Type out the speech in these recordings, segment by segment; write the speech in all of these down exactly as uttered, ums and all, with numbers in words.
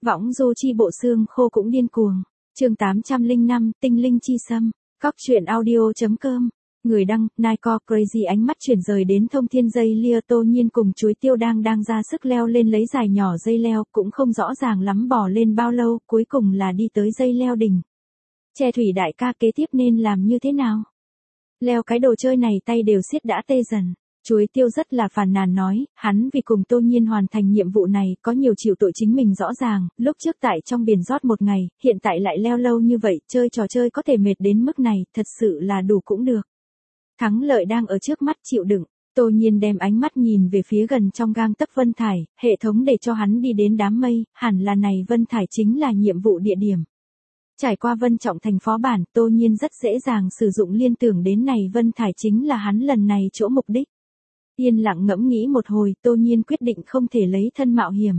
Võng du chi bộ xương khô cũng điên cuồng. Chương tám trăm lẻ năm, tinh linh chi sâm. Cóc truyện audio.com. Người đăng, Nico Crazy ánh mắt chuyển rời đến thông thiên dây lia Tô Nhiên cùng chuối tiêu đang đang ra sức leo lên lấy dài nhỏ dây leo, cũng không rõ ràng lắm bò lên bao lâu, cuối cùng là đi tới dây leo đỉnh. Che thủy đại ca kế tiếp nên làm như thế nào? Leo cái đồ chơi này tay đều siết đã tê dần. Chuối tiêu rất là phàn nàn nói, hắn vì cùng Tô Nhiên hoàn thành nhiệm vụ này, có nhiều chịu tội chính mình rõ ràng, lúc trước tại trong biển rót một ngày, hiện tại lại leo lâu như vậy, chơi trò chơi có thể mệt đến mức này, thật sự là đủ cũng được. Thắng lợi đang ở trước mắt chịu đựng, Tô Nhiên đem ánh mắt nhìn về phía gần trong gang tấc Vân Thải, hệ thống để cho hắn đi đến đám mây, hẳn là này Vân Thải chính là nhiệm vụ địa điểm. Trải qua Vân Trọng thành phó bản, Tô Nhiên rất dễ dàng sử dụng liên tưởng đến này Vân Thải chính là hắn lần này chỗ mục đích. Yên lặng ngẫm nghĩ một hồi, Tô Nhiên quyết định không thể lấy thân mạo hiểm.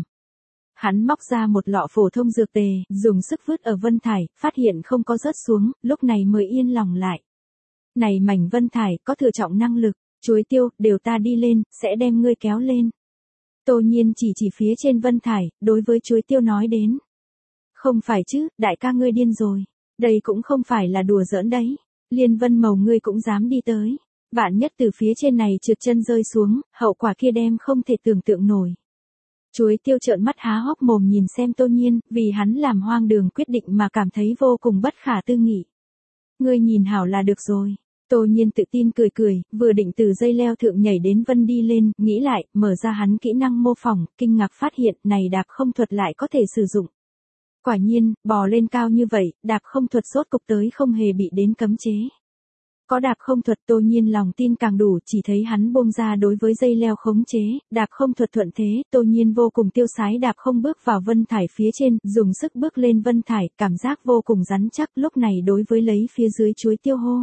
Hắn móc ra một lọ phổ thông dược tề, dùng sức vứt ở Vân Thải, phát hiện không có rớt xuống, lúc này mới yên lòng lại. Này mảnh Vân Thải, có thừa trọng năng lực, chuối tiêu, đều ta đi lên, sẽ đem ngươi kéo lên. Tô Nhiên chỉ chỉ phía trên Vân Thải, đối với chuối tiêu nói đến. Không phải chứ, đại ca ngươi điên rồi. Đây cũng không phải là đùa giỡn đấy. Liên Vân Mầu ngươi cũng dám đi tới. Vạn nhất từ phía trên này trượt chân rơi xuống, hậu quả kia đem không thể tưởng tượng nổi. Chuối tiêu trợn mắt há hốc mồm nhìn xem Tô Nhiên, vì hắn làm hoang đường quyết định mà cảm thấy vô cùng bất khả tư nghị. Ngươi nhìn hảo là được rồi. Tô Nhiên tự tin cười cười, vừa định từ dây leo thượng nhảy đến Vân đi lên, nghĩ lại, mở ra hắn kỹ năng mô phỏng, kinh ngạc phát hiện này đạp không thuật lại có thể sử dụng. Quả nhiên, bò lên cao như vậy, đạp không thuật rốt cục tới không hề bị đến cấm chế. Có đạp không thuật Tô Nhiên lòng tin càng đủ, chỉ thấy hắn buông ra đối với dây leo khống chế, đạp không thuật thuận thế, Tô Nhiên vô cùng tiêu sái đạp không bước vào Vân Thải phía trên, dùng sức bước lên Vân Thải, cảm giác vô cùng rắn chắc, lúc này đối với lấy phía dưới chuối tiêu hô.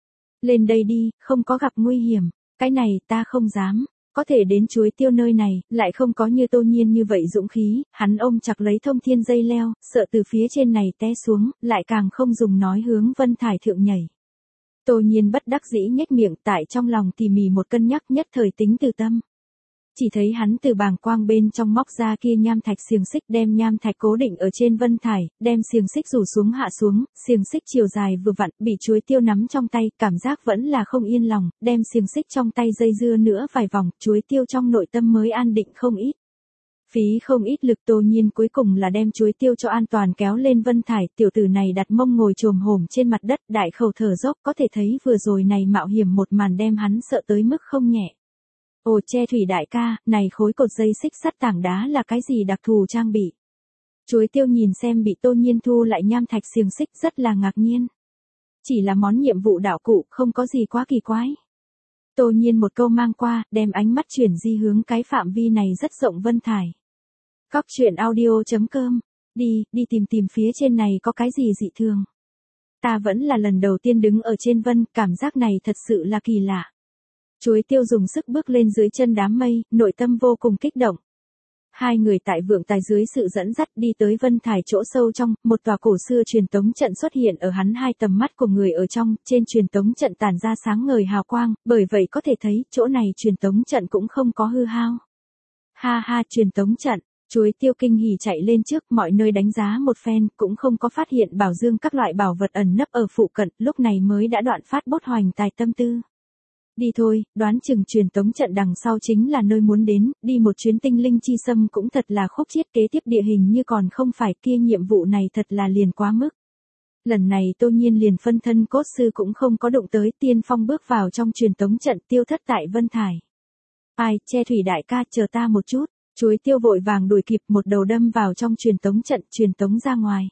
Lên đây đi, không có gặp nguy hiểm, cái này ta không dám. Có thể đến chuối tiêu nơi này, lại không có như Tô Nhiên như vậy dũng khí, hắn ôm chặt lấy thông thiên dây leo, sợ từ phía trên này té xuống, lại càng không dùng nói hướng Vân Thải thượng nhảy. Tô Nhiên bất đắc dĩ nhếch miệng tại trong lòng tỉ mỉ một cân nhắc nhất thời tính từ tâm. Chỉ thấy hắn từ bàng quang bên trong móc ra kia nham thạch xiềng xích đem nham thạch cố định ở trên Vân Thải, đem xiềng xích rủ xuống hạ xuống, xiềng xích chiều dài vừa vặn, bị chuối tiêu nắm trong tay, cảm giác vẫn là không yên lòng, đem xiềng xích trong tay dây dưa nữa vài vòng, chuối tiêu trong nội tâm mới an định không ít. Phí không ít lực Tô Nhiên cuối cùng là đem chuối tiêu cho an toàn kéo lên Vân Thải, tiểu tử này đặt mông ngồi chồm hổm trên mặt đất, đại khẩu thở dốc, có thể thấy vừa rồi này mạo hiểm một màn đem hắn sợ tới mức không nhẹ. Ồ che thủy đại ca, này khối cột dây xích sắt tảng đá là cái gì đặc thù trang bị? Chuối tiêu nhìn xem bị Tô Nhiên thu lại nham thạch xiềng xích rất là ngạc nhiên. Chỉ là món nhiệm vụ đạo cụ, không có gì quá kỳ quái. Tô Nhiên một câu mang qua, đem ánh mắt chuyển di hướng cái phạm vi này rất rộng Vân Thải. Cóc truyện audio.com, đi, đi tìm tìm phía trên này có cái gì dị thường. Ta vẫn là lần đầu tiên đứng ở trên Vân, cảm giác này thật sự là kỳ lạ. Chuối tiêu dùng sức bước lên dưới chân đám mây, nội tâm vô cùng kích động. Hai người tại vượng tài dưới sự dẫn dắt đi tới Vân Thải chỗ sâu trong, một tòa cổ xưa truyền tống trận xuất hiện ở hắn hai tầm mắt của người ở trong, trên truyền tống trận tản ra sáng ngời hào quang, bởi vậy có thể thấy, chỗ này truyền tống trận cũng không có hư hao. Ha ha truyền tống trận, chuối tiêu kinh hỉ chạy lên trước, mọi nơi đánh giá một phen, cũng không có phát hiện bảo dương các loại bảo vật ẩn nấp ở phụ cận, lúc này mới đã đoạn phát bốt hoành tài tâm tư. Đi thôi, đoán chừng truyền tống trận đằng sau chính là nơi muốn đến, đi một chuyến tinh linh chi sâm cũng thật là khúc chiết kế tiếp địa hình như còn không phải kia nhiệm vụ này thật là liền quá mức. Lần này Tô Nhiên liền phân thân cốt sư cũng không có đụng tới tiên phong bước vào trong truyền tống trận tiêu thất tại Vân Thải. Ai, che thủy đại ca chờ ta một chút, chuối tiêu vội vàng đuổi kịp một đầu đâm vào trong truyền tống trận truyền tống ra ngoài.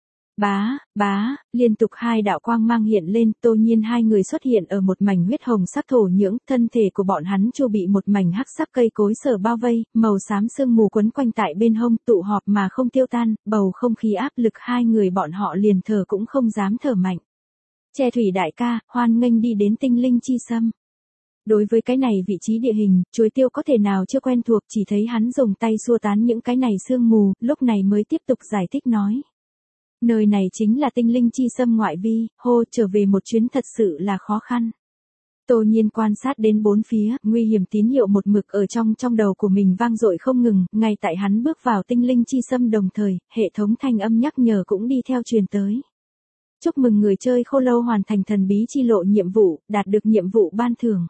Bá, bá, liên tục hai đạo quang mang hiện lên, Tô Nhiên hai người xuất hiện ở một mảnh huyết hồng sắc thổ nhưỡng, thân thể của bọn hắn chu bị một mảnh hắc sắc cây cối sở bao vây, màu xám sương mù quấn quanh tại bên hông, tụ họp mà không tiêu tan, bầu không khí áp lực hai người bọn họ liền thở cũng không dám thở mạnh. Che thủy đại ca, hoan nghênh đi đến tinh linh chi sâm. Đối với cái này vị trí địa hình, chuối tiêu có thể nào chưa quen thuộc, chỉ thấy hắn dùng tay xua tán những cái này sương mù, lúc này mới tiếp tục giải thích nói. Nơi này chính là tinh linh chi sâm ngoại vi, hô trở về một chuyến thật sự là khó khăn. Tô Nhiên quan sát đến bốn phía, nguy hiểm tín hiệu một mực ở trong trong đầu của mình vang dội không ngừng, ngay tại hắn bước vào tinh linh chi xâm đồng thời, hệ thống thanh âm nhắc nhở cũng đi theo truyền tới. Chúc mừng người chơi khô lâu hoàn thành thần bí chi lộ nhiệm vụ, đạt được nhiệm vụ ban thưởng.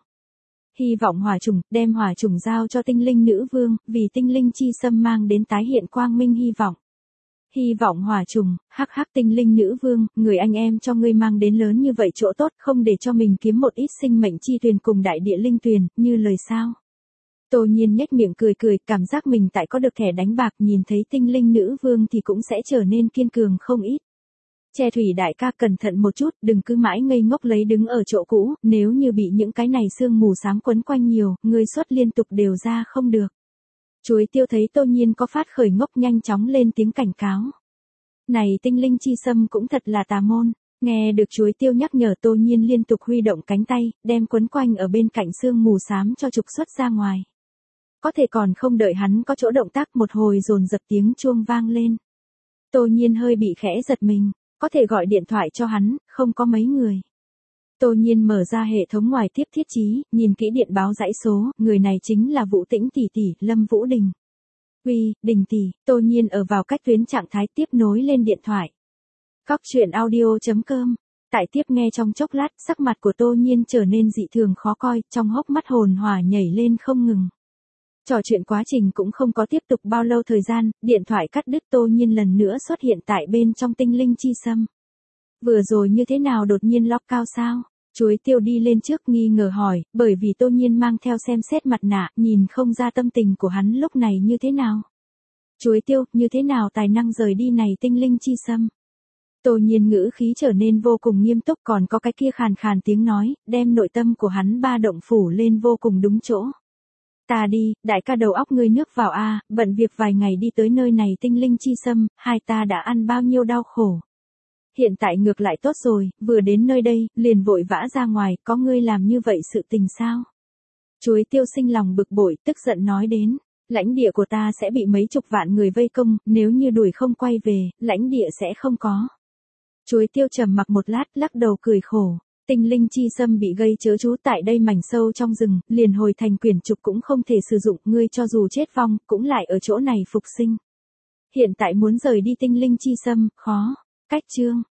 Hy vọng hỏa trùng, đem hỏa trùng giao cho tinh linh nữ vương, vì tinh linh chi xâm mang đến tái hiện quang minh hy vọng. Hy vọng hỏa trùng, hắc hắc tinh linh nữ vương, người anh em cho ngươi mang đến lớn như vậy chỗ tốt không để cho mình kiếm một ít sinh mệnh chi tuyền cùng đại địa linh tuyền, như lời sao. Tô Nhiên nhếch miệng cười cười, cảm giác mình tại có được thẻ đánh bạc nhìn thấy tinh linh nữ vương thì cũng sẽ trở nên kiên cường không ít. Che thủy đại ca cẩn thận một chút, đừng cứ mãi ngây ngốc lấy đứng ở chỗ cũ, nếu như bị những cái này sương mù xám quấn quanh nhiều, ngươi xuất liên tục đều ra không được. Chuối tiêu thấy Tô Nhiên có phát khởi ngốc nhanh chóng lên tiếng cảnh cáo. Này tinh linh chi xâm cũng thật là tà môn, nghe được chuối tiêu nhắc nhở Tô Nhiên liên tục huy động cánh tay, đem quấn quanh ở bên cạnh sương mù xám cho trục xuất ra ngoài. Có thể còn không đợi hắn có chỗ động tác một hồi dồn dập tiếng chuông vang lên. Tô Nhiên hơi bị khẽ giật mình, có thể gọi điện thoại cho hắn, không có mấy người. Tô Nhiên mở ra hệ thống ngoài tiếp thiết trí, nhìn kỹ điện báo dãy số, người này chính là Vũ Tĩnh tỷ tỷ, Lâm Vũ Đình. Uy, Đình tỷ, Tô Nhiên ở vào cách tuyến trạng thái tiếp nối lên điện thoại. Cóc truyện audio chấm com. Tại tiếp nghe trong chốc lát, sắc mặt của Tô Nhiên trở nên dị thường khó coi, trong hốc mắt hồn hỏa nhảy lên không ngừng. Trò chuyện quá trình cũng không có tiếp tục bao lâu thời gian, điện thoại cắt đứt. Tô Nhiên lần nữa xuất hiện tại bên trong tinh linh chi xâm. Vừa rồi như thế nào đột nhiên lock cao sao? Chuối tiêu đi lên trước nghi ngờ hỏi, bởi vì Tô Nhiên mang theo xem xét mặt nạ, nhìn không ra tâm tình của hắn lúc này như thế nào. Chuối tiêu, như thế nào tài năng rời đi này tinh linh chi xâm? Tô Nhiên ngữ khí trở nên vô cùng nghiêm túc, còn có cái kia khàn khàn tiếng nói, đem nội tâm của hắn ba động phủ lên vô cùng đúng chỗ. Ta đi, đại ca đầu óc ngươi nước vào a, bận việc vài ngày đi tới nơi này tinh linh chi xâm, hai ta đã ăn bao nhiêu đau khổ. Hiện tại ngược lại tốt rồi, vừa đến nơi đây, liền vội vã ra ngoài, có ngươi làm như vậy sự tình sao? Chuối tiêu sinh lòng bực bội, tức giận nói đến, lãnh địa của ta sẽ bị mấy chục vạn người vây công, nếu như đuổi không quay về, lãnh địa sẽ không có. Chuối tiêu trầm mặc một lát, lắc đầu cười khổ. Tinh linh chi xâm bị gây chớ chú tại đây mảnh sâu trong rừng, liền hồi thành quyển trục cũng không thể sử dụng, ngươi cho dù chết vong, cũng lại ở chỗ này phục sinh. Hiện tại muốn rời đi tinh linh chi xâm, khó. Cách chương